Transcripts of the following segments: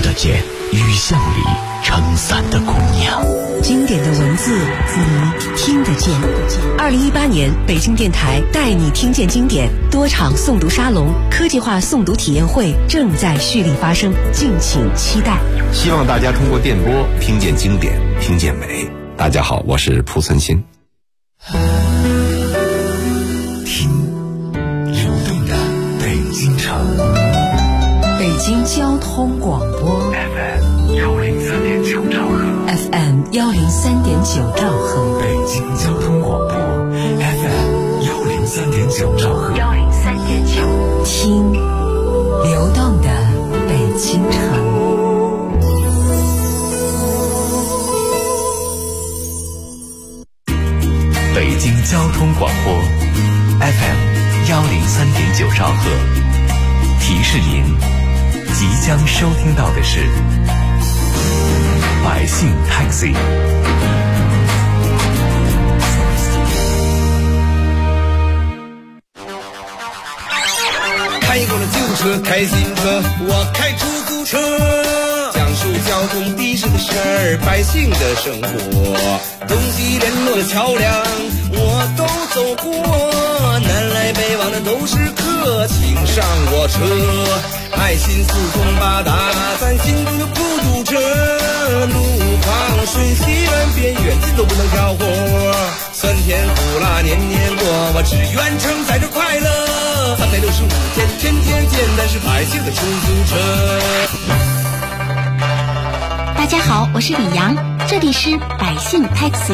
得见雨巷里撑伞的姑娘， 经典的文字你听得见。2018年北京电台带你听见经典多场诵读沙龙、科技化诵读体验会正在蓄力发生，敬请期待。 希望大家通过电波听见经典，听见美。大家好，我是蒲存昕。 听流动的北京城， 北京交通广播 FM103.9兆赫 ，FM103.9兆赫， 北京交通广播 FM103.9兆赫 103.9，听流动的北京城。 北京交通广播 FM103.9兆赫，提示您即将收听到的是百姓 Taxi。 开过了旧车，开新车，我开出租车，讲述交通的士的事儿，百姓的生活，东西联络的桥梁我都走过，南来北往的都是客，请上我车，爱心四通八达，咱心中有孤独者，路旁顺西南边远近都不能挑活，酸甜苦辣年年过，我只愿承载着快乐，365天，天天见，但是百姓的出租车。 大家好，我是李阳，这里是百姓 Taxi。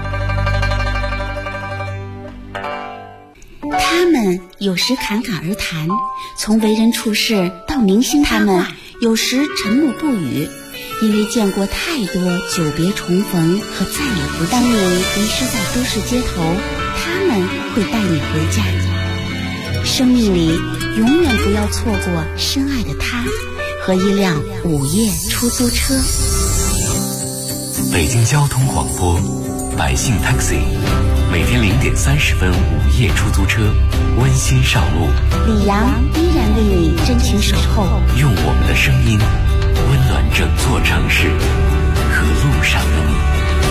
他们有时侃侃而谈，从为人处事到明星他们有时沉默不语，因为见过太多久别重逢和再也不当你迷失在都市街头，他们会带你回家。生命里永远不要错过深爱的他和一辆午夜出租车。 北京交通广播百姓 Taxi， 每天0点30分午夜出租车温馨上路， 李阳依然为你真情守候， 用我们的声音温暖整座城市和路上的你。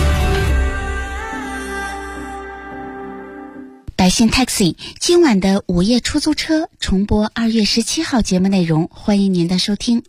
百姓 Taxi 今晚的午夜出租车重播2月17号节目内容，欢迎您的收听。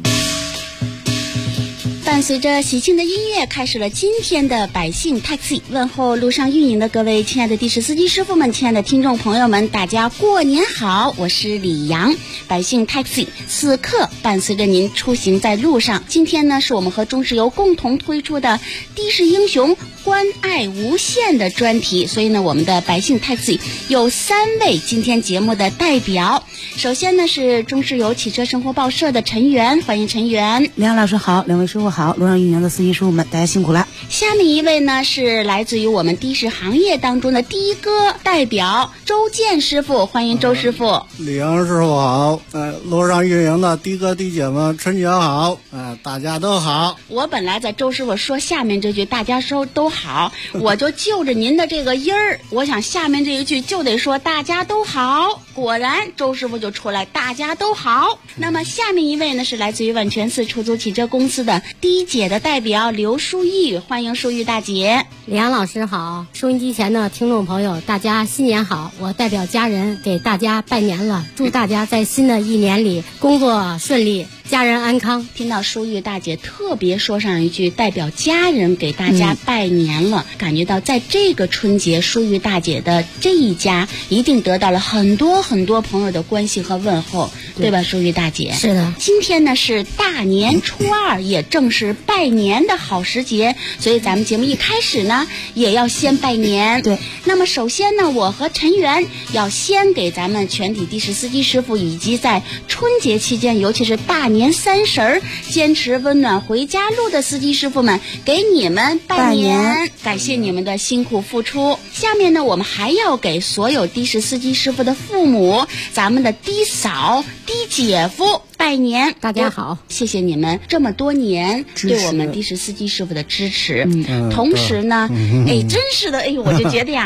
伴随着喜庆的音乐，开始了今天的百姓 Taxi。 问候路上运营的各位亲爱的的士司机师傅们，亲爱的听众朋友们，大家过年好，我是李阳。百姓 Taxi 此刻伴随着您出行在路上。今天呢，是我们和中石油共同推出的的士英雄关爱无限的专题，所以呢，我们的百姓 Taxi 有3位今天节目的代表。首先呢，是中石油汽车生活报社的陈源，欢迎陈源。 梁老师好，两位师傅好，路上运营的司机师傅们，大家辛苦了。 下面一位呢，是来自于我们的士行业当中的的哥代表周建师傅，欢迎周师傅。 李阳师傅好，路上运营的的哥的姐们，春节好，大家都好。 我本来在周师傅说下面这句大家都好，我就就着您的这个音儿，我想下面这一句就得说大家都好。果然周师傅就出来大家都好。那么下面一位呢，是来自于万全四出租汽车公司的的姐的代表刘淑玉，欢迎淑玉大姐。 李阳老师好，收音机前的听众朋友大家新年好，我代表家人给大家拜年了，祝大家在新的一年里工作顺利，家人安康。 听到淑玉大姐特别说上一句代表家人给大家拜年了，感觉到在这个春节淑玉大姐的这一家一定得到了很多很多朋友的关心和问候， 对吧淑玉大姐？ 是的。 今天呢是大年初2，也正是拜年的好时节，所以咱们节目一开始呢也要先拜年。 对。 那么首先呢，我和陈源要先给咱们全体的士司机师傅以及在春节期间，尤其是大年30坚持温暖回家路的司机师傅们，给你们拜年，感谢你们的辛苦付出。下面呢，我们还要给所有的士司机师傅的父母，咱们的的嫂、的姐夫拜年。 大家好， 谢谢你们这么多年对我们的士司机师傅的支持。同时呢，真是的，我就觉得呀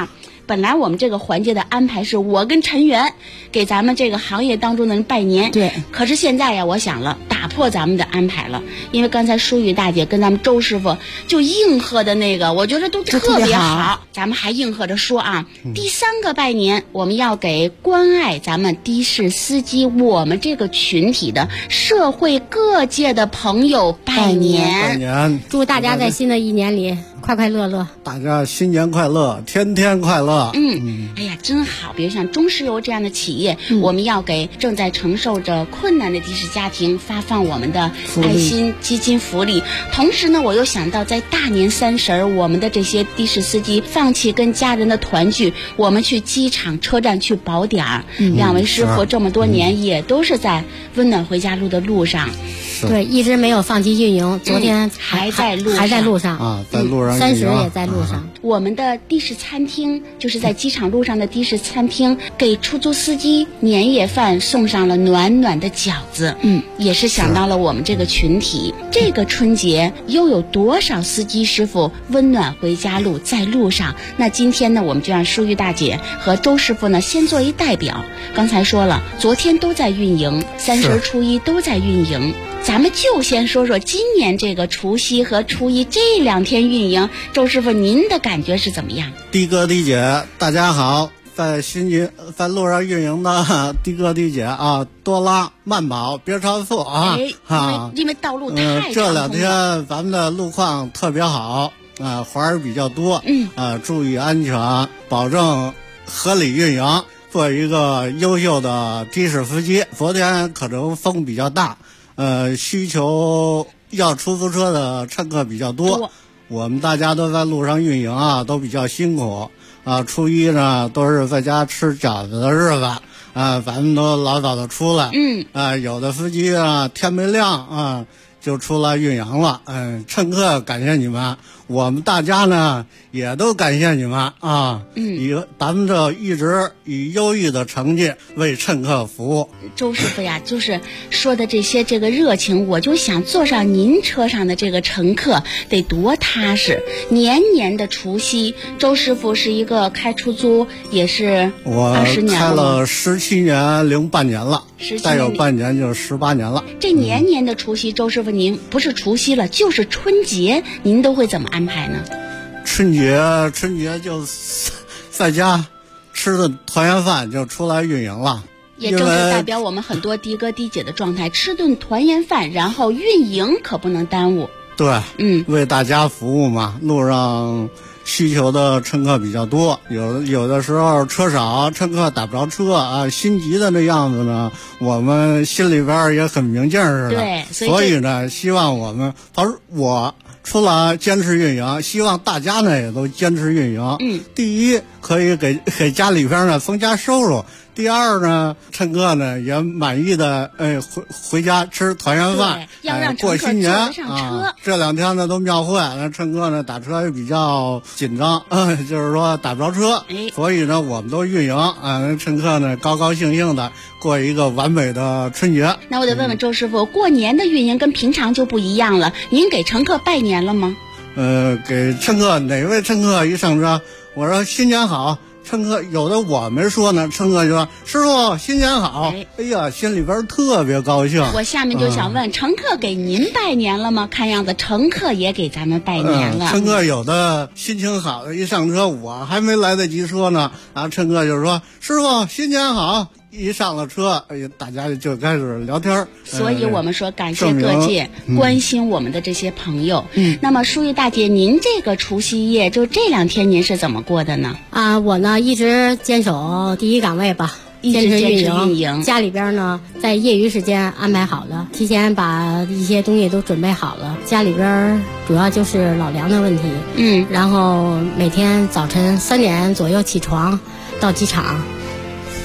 本来我们这个环节的安排是我跟陈元给咱们这个行业当中的人拜年， 对。 可是现在呀，我想了，打破咱们的安排了，因为刚才淑玉大姐跟咱们周师傅就应和的那个，我觉得都特别好。咱们还应和着说啊，第3个拜年，我们要给关爱咱们的士司机我们这个群体的社会各界的朋友拜年， 祝大家在新的一年里快快乐乐， 大家新年快乐，天天快乐。 哎呀，真好！比如像中石油这样的企业，我们要给正在承受着困难的的士家庭发放我们的爱心基金福利。同时呢，我又想到在大年30，我们的这些的士司机放弃跟家人的团聚，我们去机场、车站去保点儿。2位师傅这么多年也都是在温暖回家路的路上。 对，一直没有放弃运营，昨天还在路上啊，在路上 30也在路上。 我们的的士餐厅就是在机场路上的的士餐厅，给出租司机年夜饭送上了暖暖的饺子，也是想到了我们这个群体。这个春节又有多少司机师傅温暖回家路在路上？那今天呢，我们就让淑玉大姐和周师傅呢先做一代表。刚才说了，昨天都在运营，30、初一都在运营。咱们就先说说今年这个除夕和初一这2天运营，周师傅您的感觉是怎么样？ 的哥的姐大家好，在路上运营的的哥的姐啊，多拉慢跑别超速啊！ 因为道路太长了， 这2天咱们的路况特别好啊，环儿比较多，注意安全，保证合理运营，做一个优秀的的士司机。昨天可能风比较大，需求要出租车的乘客比较多，我们大家都在路上运营啊，都比较辛苦啊。初一呢都是在家吃饺子的日子啊，咱们都老早的出来，有的司机啊天没亮啊就出来运营了，乘客感谢你们，我们大家呢也都感谢你们啊，咱们这一直以优异的成绩为乘客服务。 周师傅呀，就是说的这个热情，我就想坐上您车上的这个乘客得多踏实。年年的除夕，周师傅是一个开出租也是20年了， 我开了17年零半年了，再有半年就18年了。 这年年的除夕，周师傅您不是除夕了，就是春节，您都会怎么安排呢？ 春节就在家吃顿团圆饭就出来运营了， 也正是代表我们很多的哥的姐的状态，吃顿团圆饭然后运营可不能耽误。 对，为大家服务嘛。路上需求的乘客比较多，有的时候车少，乘客打不着车啊，心急的那样子呢，我们心里边也很明镜似的。 对， 所以呢，希望我除了坚持运营，希望大家呢也都坚持运营。第一，可以给家里边呢增加收入；第二呢，乘客呢也满意的回家吃团圆饭， 要让过新年坐得上车啊。这2天呢都庙会，那乘客呢打车也比较紧张，就是说打不着车，所以呢我们都运营啊，乘客呢高高兴兴的过一个完美的春节。 那我得问问周师傅，过年的运营跟平常就不一样了，您给乘客拜年了吗？ 给乘客，哪位乘客一上车，我说新年好。乘客有的我没说呢，乘客就说师傅新年好，哎呀，心里边特别高兴。 我下面就想问，乘客给您拜年了吗？看样子乘客也给咱们拜年了。 乘客有的心情好的一上车，我还没来得及说呢，乘客就说师傅新年好。一上了车，大家就开始聊天。 所以我们说感谢各界关心我们的这些朋友。那么淑玉大姐，您这个除夕夜就这2天您是怎么过的呢？ 我呢一直坚守第一岗位吧，坚持运营。家里边呢在业余时间安排好了，提前把一些东西都准备好了。家里边主要就是老梁的问题，然后每天早晨3点左右起床到机场。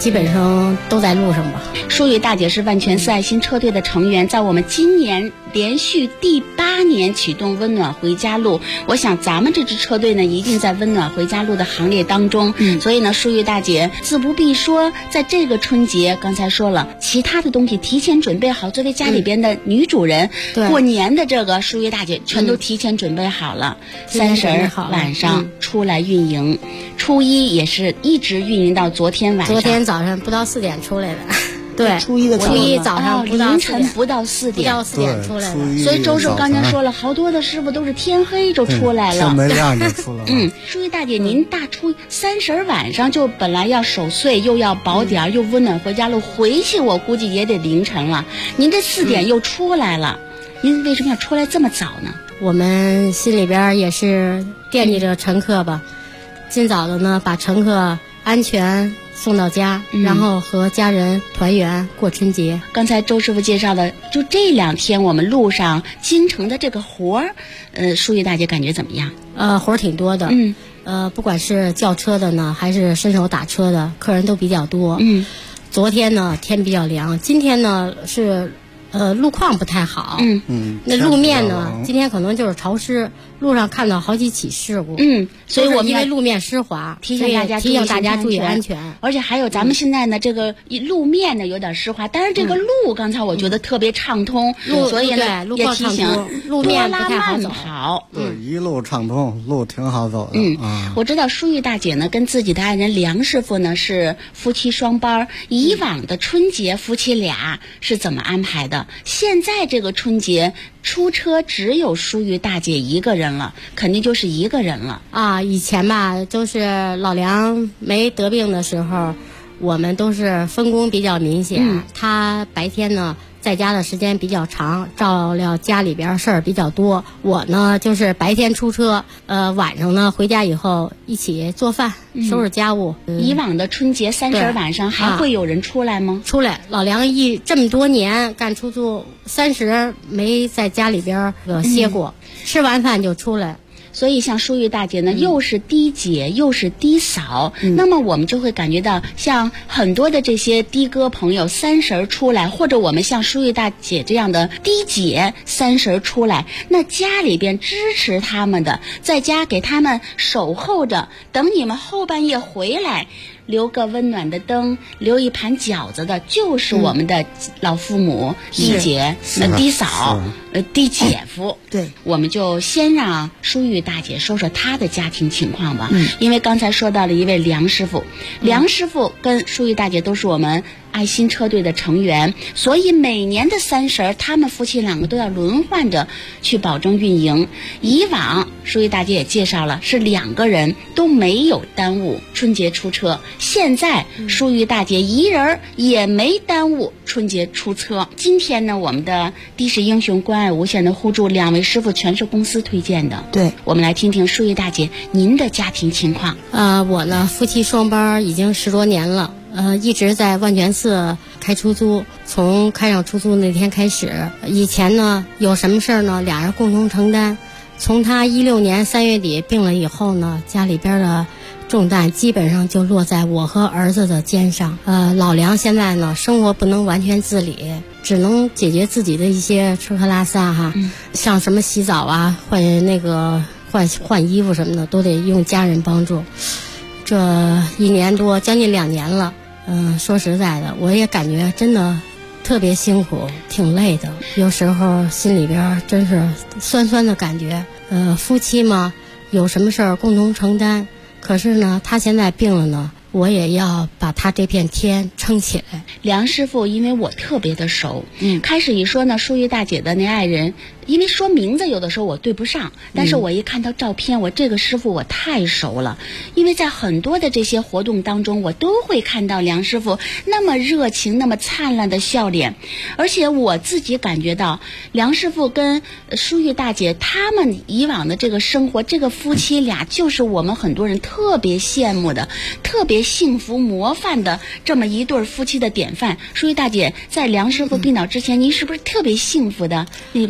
基本上都在路上吧。 淑玉大姐是万全4爱心车队的成员，在我们今年连续第8年启动温暖回家路，我想咱们这支车队呢一定在温暖回家路的行列当中。所以呢，淑玉大姐自不必说，在这个春节刚才说了，其他的东西提前准备好，作为家里边的女主人，过年的这个淑玉大姐全都提前准备好了。30晚上出来运营，初一也是一直运营到昨天晚上。 昨天早上不到4点出来的。对， 初一早上凌晨不到4点出来了。 所以周师傅刚才说了，好多的师傅都是天黑就出来了， 天没亮就出来了。 淑玉大姐，您大初30晚上就本来要守岁，又要宝点，又温暖回家路，回去我估计也得凌晨了。您这4点又出来了，您为什么要出来这么早呢？ 我们心里边也是惦记着乘客吧，尽早的呢把乘客安全送到家，然后和家人团圆过春节。 刚才周师傅介绍的，就这2天我们路上京城的这个活儿，淑玉大姐感觉怎么样？ 活儿挺多的。不管是叫车的呢，还是伸手打车的，客人都比较多。昨天呢天比较凉，今天呢是路况不太好。那路面呢今天可能就是潮湿，路上看到好几起事故。所以我们因为路面湿滑，提醒大家注意安全。 而且还有咱们现在呢这个路面呢有点湿滑，但是这个路刚才我觉得特别畅通，所以呢也提醒路面不太好走。 对，一路畅通，路挺好走的。 我知道淑玉大姐呢跟自己的爱人梁师傅呢是夫妻双班，以往的春节夫妻俩是怎么安排的？现在这个春节出车只有淑玉大姐一个人了，肯定就是一个人了啊。以前吧，就是老梁没得病的时候，我们都是分工比较明显。他白天呢在家的时间比较长，照料家里边事儿比较多。我呢就是白天出车，晚上呢回家以后一起做饭、收拾家务。 以往的春节30晚上还会有人出来吗？ 出来，老梁这么多年干出租，30没在家里边歇过，吃完饭就出来。 所以像淑玉大姐呢，又是低姐又是低嫂，那么我们就会感觉到，像很多的这些的哥朋友30出来，或者我们像淑玉大姐这样的低姐30出来，那家里边支持他们的，在家给他们守候着，等你们后半夜回来，留个温暖的灯，留一盘饺子的，就是我们的老父母、低姐、低嫂、低姐夫。 对， 我们就先让淑玉大姐说说她的家庭情况吧。因为刚才说到了一位梁师傅，梁师傅跟淑玉大姐都是我们爱心车队的成员，所以每年的30他们夫妻2个都要轮换着去保证运营。以往淑玉大姐也介绍了，是2个人都没有耽误春节出车，现在淑玉大姐一人也没耽误春节出车。今天呢，我们的的士英雄关爱无限的互助2位师傅全是公司推荐的。 对， 我们来听听淑玉大姐您的家庭情况。 我呢夫妻双班已经10多年了。一直在万全寺开出租，从开上出租那天开始，以前呢有什么事儿呢，俩人共同承担。从他16年3月底病了以后呢，家里边的重担基本上就落在我和儿子的肩上。老梁现在呢生活不能完全自理，只能解决自己的一些吃喝拉撒哈，像什么洗澡啊、换衣服什么的，都得用家人帮助。这1年多，将近2年了。说实在的，我也感觉真的特别辛苦，挺累的。有时候心里边真是酸酸的感觉。夫妻嘛，有什么事儿共同承担。可是呢，他现在病了呢，我也要把他这片天撑起来。 梁师傅因为我特别的熟，开始一说呢，淑玉大姐的那爱人，因为说名字有的时候我对不上，但是我一看到照片，我这个师傅我太熟了，因为在很多的这些活动当中，我都会看到梁师傅那么热情、那么灿烂的笑脸，而且我自己感觉到梁师傅跟淑玉大姐他们以往的这个生活，这个夫妻俩就是我们很多人特别羡慕的、特别幸福模范的这么一对夫妻的典范。淑玉大姐在梁师傅病倒之前，您是不是特别幸福的那个女人？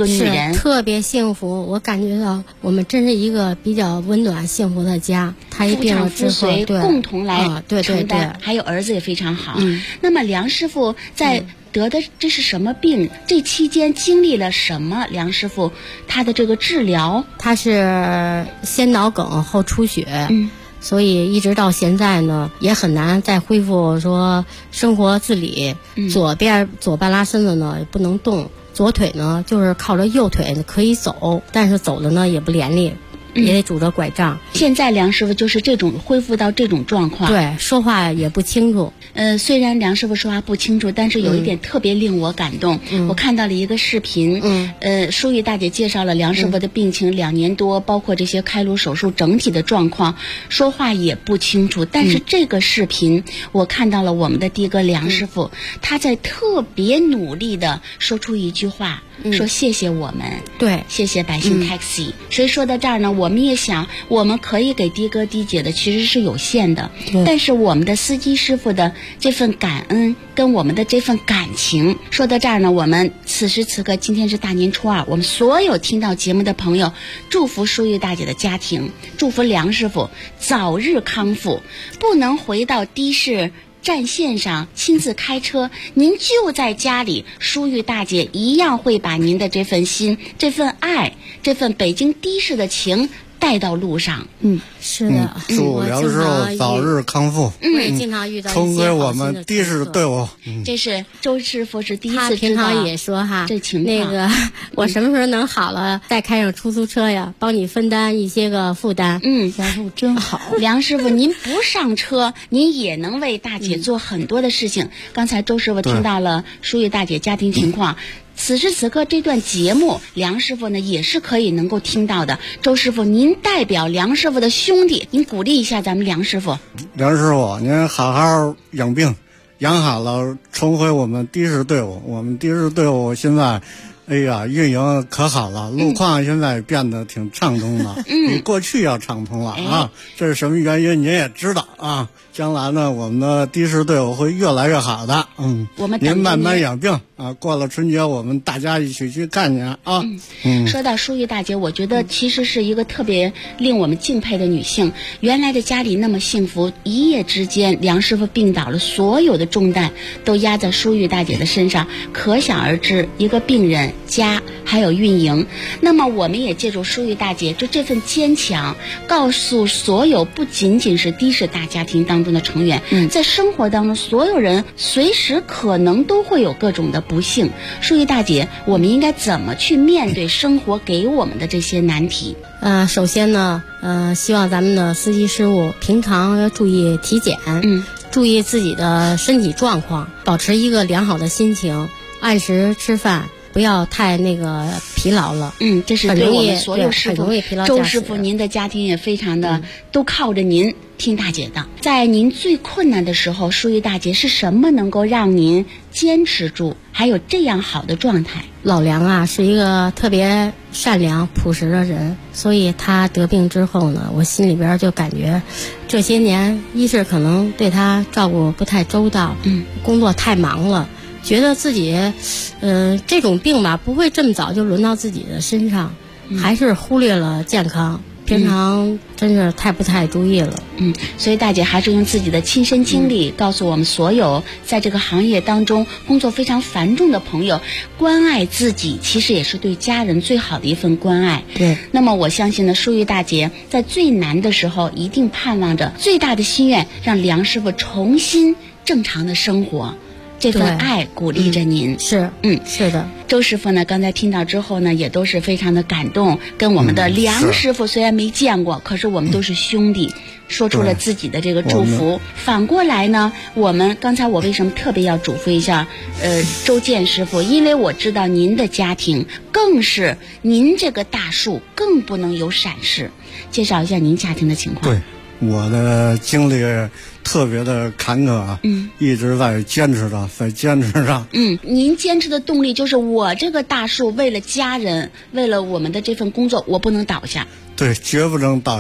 人， 特别幸福。我感觉到我们真是一个比较温暖幸福的家。他一病了之后，对， 共同来承担， 对， 还有儿子也非常好。那么梁师傅在得的这是什么病？这期间经历了什么？梁师傅他的这个治疗， 他是先脑梗后出血。所以一直到现在呢，也很难再恢复说生活自理。左半拉身子呢也不能动，左腿呢就是靠着右腿可以走，但是走的呢也不伶俐，也得拄着拐杖。 现在梁师傅就是这种恢复到这种状况， 对，说话也不清楚。 虽然梁师傅说话不清楚，但是有一点特别令我感动。我看到了一个视频，淑玉大姐介绍了梁师傅的病情2年多，包括这些开颅手术整体的状况，说话也不清楚。但是这个视频，我看到了我们的的哥梁师傅，他在特别努力的说出一句话，说谢谢我们， 对， 谢谢百姓 taxi。所以说到这儿呢，我们也想，我们可以给的哥的姐的其实是有限的，但是我们的司机师傅的这份感恩跟我们的这份感情，说到这儿呢，我们此时此刻今天是大年初2，我们所有听到节目的朋友，祝福淑玉大姐的家庭，祝福梁师傅早日康复，不能回到的士战线上亲自开车，您就在家里，淑玉大姐一样会把您的这份心、这份爱、这份北京的士的情带到路上。 是的， 祝梁师傅早日康复。 我也经常遇到重归我们的士队伍。 这是周师傅是第一次知道， 他平常也说哈， 这情况那个我什么时候能好了，再开上出租车呀，帮你分担一些个负担。 梁师傅真好。梁师傅，您不上车，您也能为大姐做很多的事情。刚才周师傅听到了淑玉大姐家庭情况。此时此刻这段节目，梁师傅呢也是可以能够听到的。周师傅，您代表梁师傅的兄弟，您鼓励一下咱们梁师傅。 梁师傅，您好好养病，养好了重回我们的士队伍。我们的士队伍现在，运营可好了，路况现在变得挺畅通了，比过去要畅通了啊。这是什么原因？您也知道啊。将来呢，我们的的士队伍会越来越好的。 我们您慢慢养病啊。过了春节，我们大家一起去看您啊。 说到淑玉大姐，我觉得其实是一个特别令我们敬佩的女性。原来的家里那么幸福，一夜之间梁师傅病倒了，所有的重担都压在淑玉大姐的身上，可想而知，一个病人、家还有运营。那么我们也借助淑玉大姐就这份坚强，告诉所有不仅仅是的士大家庭当中的成员，在生活当中所有人随时可能都会有各种的不幸。淑玉大姐，我们应该怎么去面对生活给我们的这些难题？ 首先呢，希望咱们的司机师傅平常要注意体检，注意自己的身体状况，保持一个良好的心情，按时吃饭，不要太疲劳了。 这是对我们所有师傅。周师傅，您的家庭也非常的都靠着您听大姐的。在您最困难的时候，淑玉大姐是什么能够让您坚持住，还有这样好的状态？ 老梁啊，是一个特别善良朴实的人，所以他得病之后呢，我心里边就感觉这些年一是可能对他照顾不太周到，工作太忙了，觉得自己这种病吧不会这么早就轮到自己的身上，还是忽略了健康，平常真是不太注意了。 所以大姐还是用自己的亲身经历告诉我们所有在这个行业当中工作非常繁重的朋友，关爱自己其实也是对家人最好的一份关爱。 对。 那么我相信呢，淑玉大姐在最难的时候一定盼望着最大的心愿，让梁师傅重新正常的生活。这份爱鼓励着您。 是的。 周师傅呢，刚才听到之后呢，也都是非常的感动，跟我们的梁师傅虽然没见过，可是我们都是兄弟，说出了自己的这个祝福。反过来呢，我为什么特别要嘱咐一下周建师傅，因为我知道您的家庭更是您这个大树更不能有闪失。介绍一下您家庭的情况。 对，我的经历特别的坎坷啊，一直在坚持着， 您坚持的动力就是我这个大树为了家人，为了我们的这份工作，我不能倒下。 对，绝不能倒下。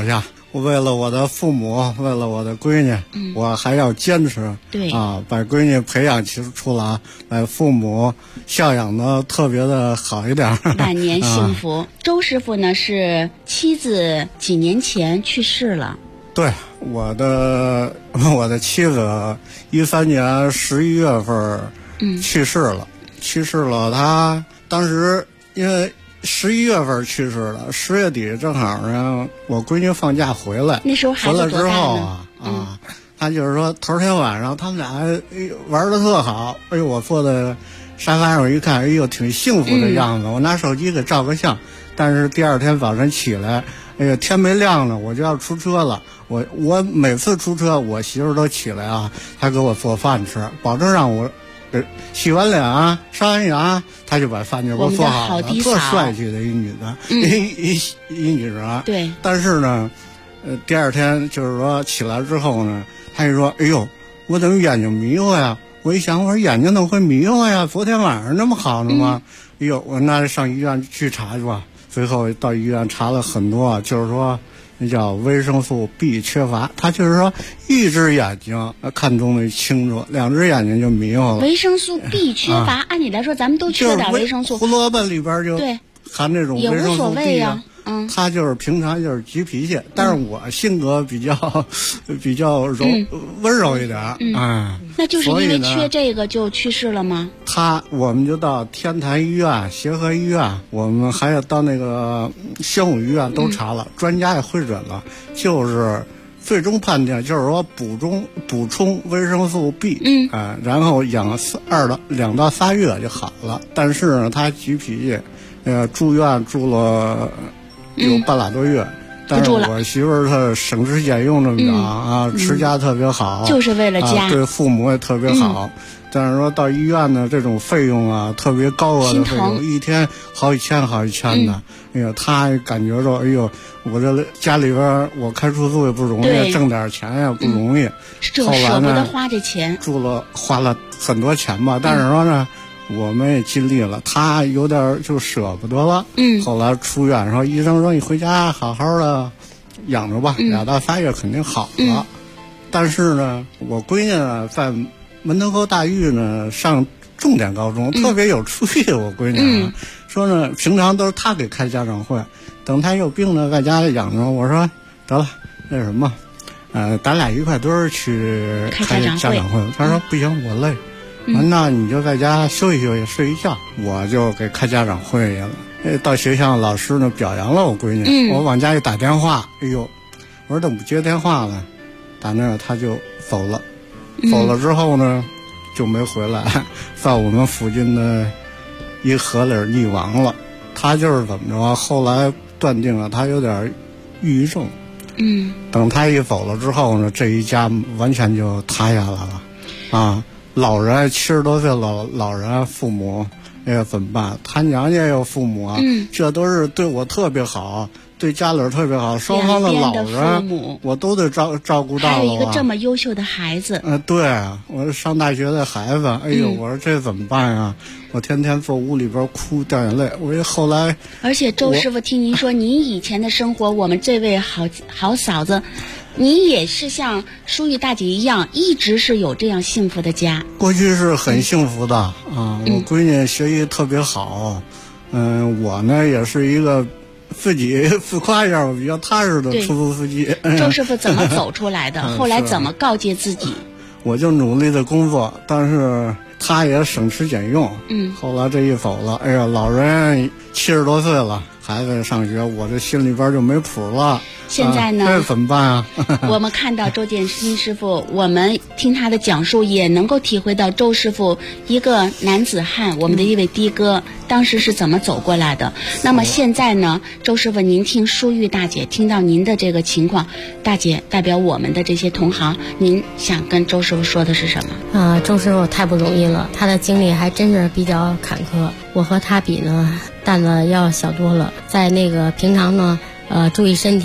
为了我的父母，为了我的闺女，我还要坚持。 对啊，把闺女培养出来，把父母孝养的特别的好一点， 晚年幸福。周师傅呢是妻子几年前去世了。 对，我的妻子13年11月份去世了。她当时因为11月份去世了，10月底正好呢，我闺女放假回来， 那时候孩子多大呢？ 回来之后她就是说头天晚上他们俩玩得特好，哎呦，我坐在沙发上一看，哎呦，挺幸福的样子。我拿手机给照个相，但是第二天早晨起来，哎呀，天没亮呢，我就要出车了。我每次出车，我媳妇都起来啊，她给我做饭吃，保证让我洗完脸啊，刷完牙，她就把饭就给我做好了，特帅气的一女的，一女人。 对。 但是呢，第二天就是说起来之后呢，她就说：“哎呦，我怎么眼睛迷糊呀？”我一想，我说眼睛怎么会迷糊呀？昨天晚上那么好呢吗？哎呦，我那上医院去查去吧。最后到医院查了很多，就是说那叫维生素 B 缺乏，他就是说一只眼睛看东西清楚，两只眼睛就迷糊了。 维生素 B 缺乏，按理来说咱们都缺点维生素。 胡萝卜里边就含这种维生素 B 啊。他就是平常就是急脾气，但是我性格比较温柔一点。 那就是因为缺这个就去世了吗？ 我们就到天坛医院、协和医院，我们还有到那个宣武医院都查了，专家也会诊了，就是最终判定就是说补充维生素 B，然后养2到3月就好了。但是呢，他急脾气，住院住了有半拉多月。但是我媳妇儿她省吃俭用这么着持家特别好， 就是为了家， 对父母也特别好。但是说到医院呢，这种费用啊特别高额的费用，一天好几千的。哎呀，她感觉着，哎呦，我这家里边我开出租也不容易，挣点钱也不容易。 后来呢，舍不得花这钱， 花了很多钱吧。但是说呢，我们也尽力了，他有点就舍不得了。后来出院说，医生说你回家好好的养着吧，2到3月肯定好了。但是呢，我闺女呢在门头沟大峪呢上重点高中，特别有出息。我闺女说呢，平常都是她给开家长会，等她有病呢在家里养着。我说得了，那什么，咱俩一块堆儿去开家长会。她说不行，我累。那你就在家休息休息，睡一觉。我就给开家长会去了。到学校老师呢表扬了我闺女，我往家一打电话，哎呦，我说怎么不接电话呢？打那他就走了。走了之后呢，就没回来，在我们附近的一河里溺亡了。他就是怎么着？后来断定了他有点抑郁症。等他一走了之后呢，这一家完全就塌下来了。老人70多岁老人父母，怎么办？他娘家也有父母啊，这都是对我特别好，对家里特别好，双方的老人我都得照顾到了。 还有一个这么优秀的孩子。 对，我上大学的孩子，哎呦，我说这怎么办呀？我天天坐屋里边哭掉眼泪。我后来， 而且周师傅听您说，您以前的生活，我们这位好嫂子。你也是像淑玉大姐一样，一直是有这样幸福的家。 过去是很幸福的我闺女学习特别好，我呢也是一个自己自夸一下，我比较踏实的出租司机。 周师傅怎么走出来的？后来怎么告诫自己？ 我就努力的工作，但是他也省吃俭用。后来这一走了，哎呀，老人70多岁了，孩子上学，我这心里边就没谱了。 现在呢， 这怎么办啊？ 我们看到周建新师傅，我们听他的讲述，也能够体会到周师傅一个男子汉，我们的一位的哥，当时是怎么走过来的。那么现在呢，周师傅，您听淑玉大姐听到您的这个情况，大姐代表我们的这些同行，您想跟周师傅说的是什么？ 周师傅太不容易了，他的经历还真是比较坎坷。我和他比呢，担子要小多了，在那个平常呢。注意身体，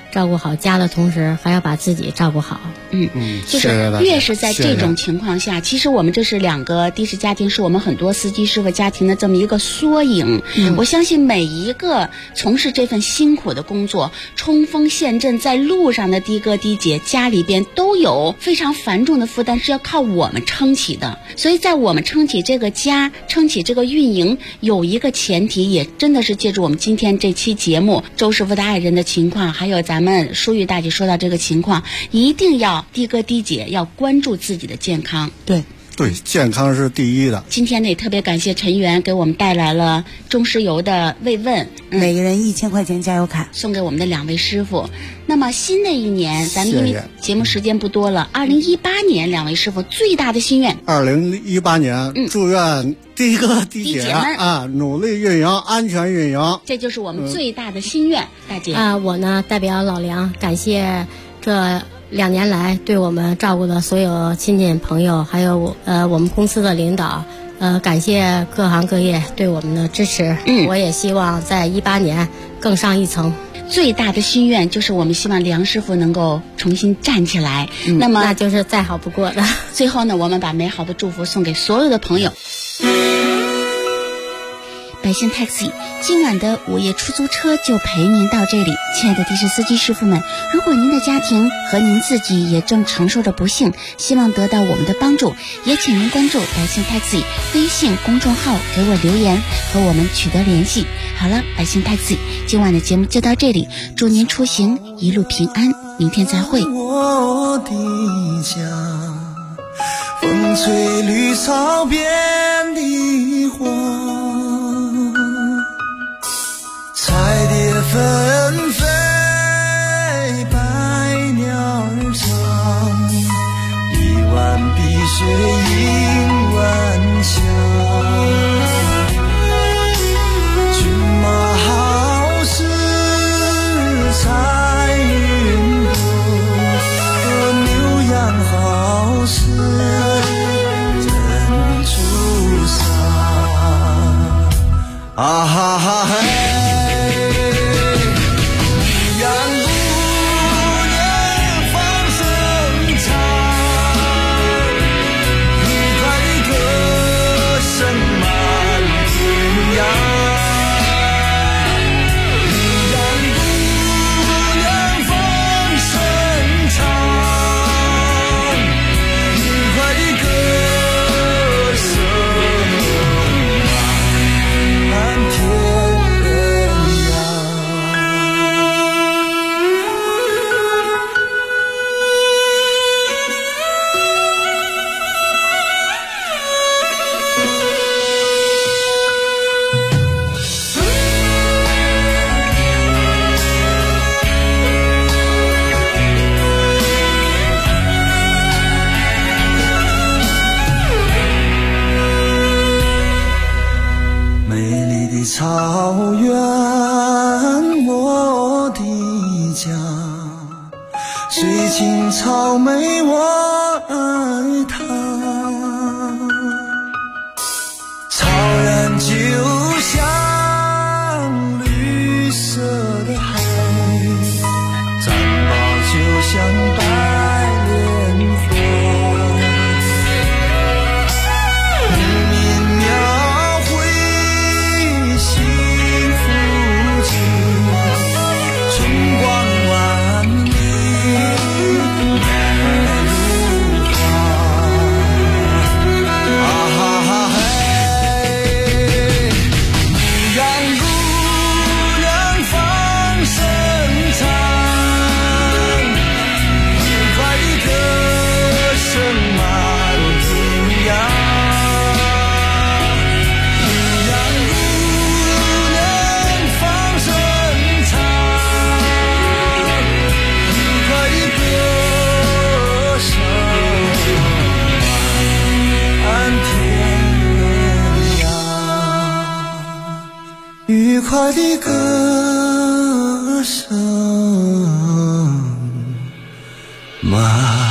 照顾好家的同时，还要把自己照顾好。 就是越是在这种情况下，其实我们这是2个的士家庭，是我们很多司机师傅家庭的这么一个缩影。我相信每一个从事这份辛苦的工作，冲锋陷阵在路上的的哥的姐，家里边都有非常繁重的负担，是要靠我们撑起的。所以在我们撑起这个家，撑起这个运营，有一个前提，也真的是借助我们今天这期节目周师傅的爱人的情况，还有咱们淑玉大姐说到这个情况，一定要的哥的姐要关注自己的健康。 对，健康是第一的。 今天呢，也特别感谢陈源给我们带来了中石油的慰问， 每个人1000块钱加油卡送给我们的2位师傅。那么新的一年，咱们因为节目时间不多了，2018年2位师傅最大的心愿 ，2018年祝愿的哥的姐们努力运营，安全运营， 这就是我们最大的心愿。大姐我呢代表老梁感谢这2年来对我们照顾的所有亲戚朋友，还有我们公司的领导，感谢各行各业对我们的支持。我也希望在18年更上一层。 最大的心愿就是我们希望梁师傅能够重新站起来， 那就是再好不过的。 最后呢，我们把美好的祝福送给所有的朋友。百姓 Taxi 今晚的午夜出租车就陪您到这里。亲爱的的士司机师傅们，如果您的家庭和您自己也正承受着不幸，希望得到我们的帮助，也请您关注百姓 Taxi 微信公众号，给我留言和我们取得联系。好了，百姓 Taxi 今晚的节目就到这里，祝您出行一路平安，明天再会。 我的家，风吹绿草边的花，彩蝶纷飞，百鸟儿唱，一湾碧水映晚霞，骏马好似彩云朵，牛羊好似珍珠纱，啊哈哈嘿。草原，我的家，水晶草莓，我爱它。草原就像绿色的海，毡包就像白莲花。愉快的歌声，妈。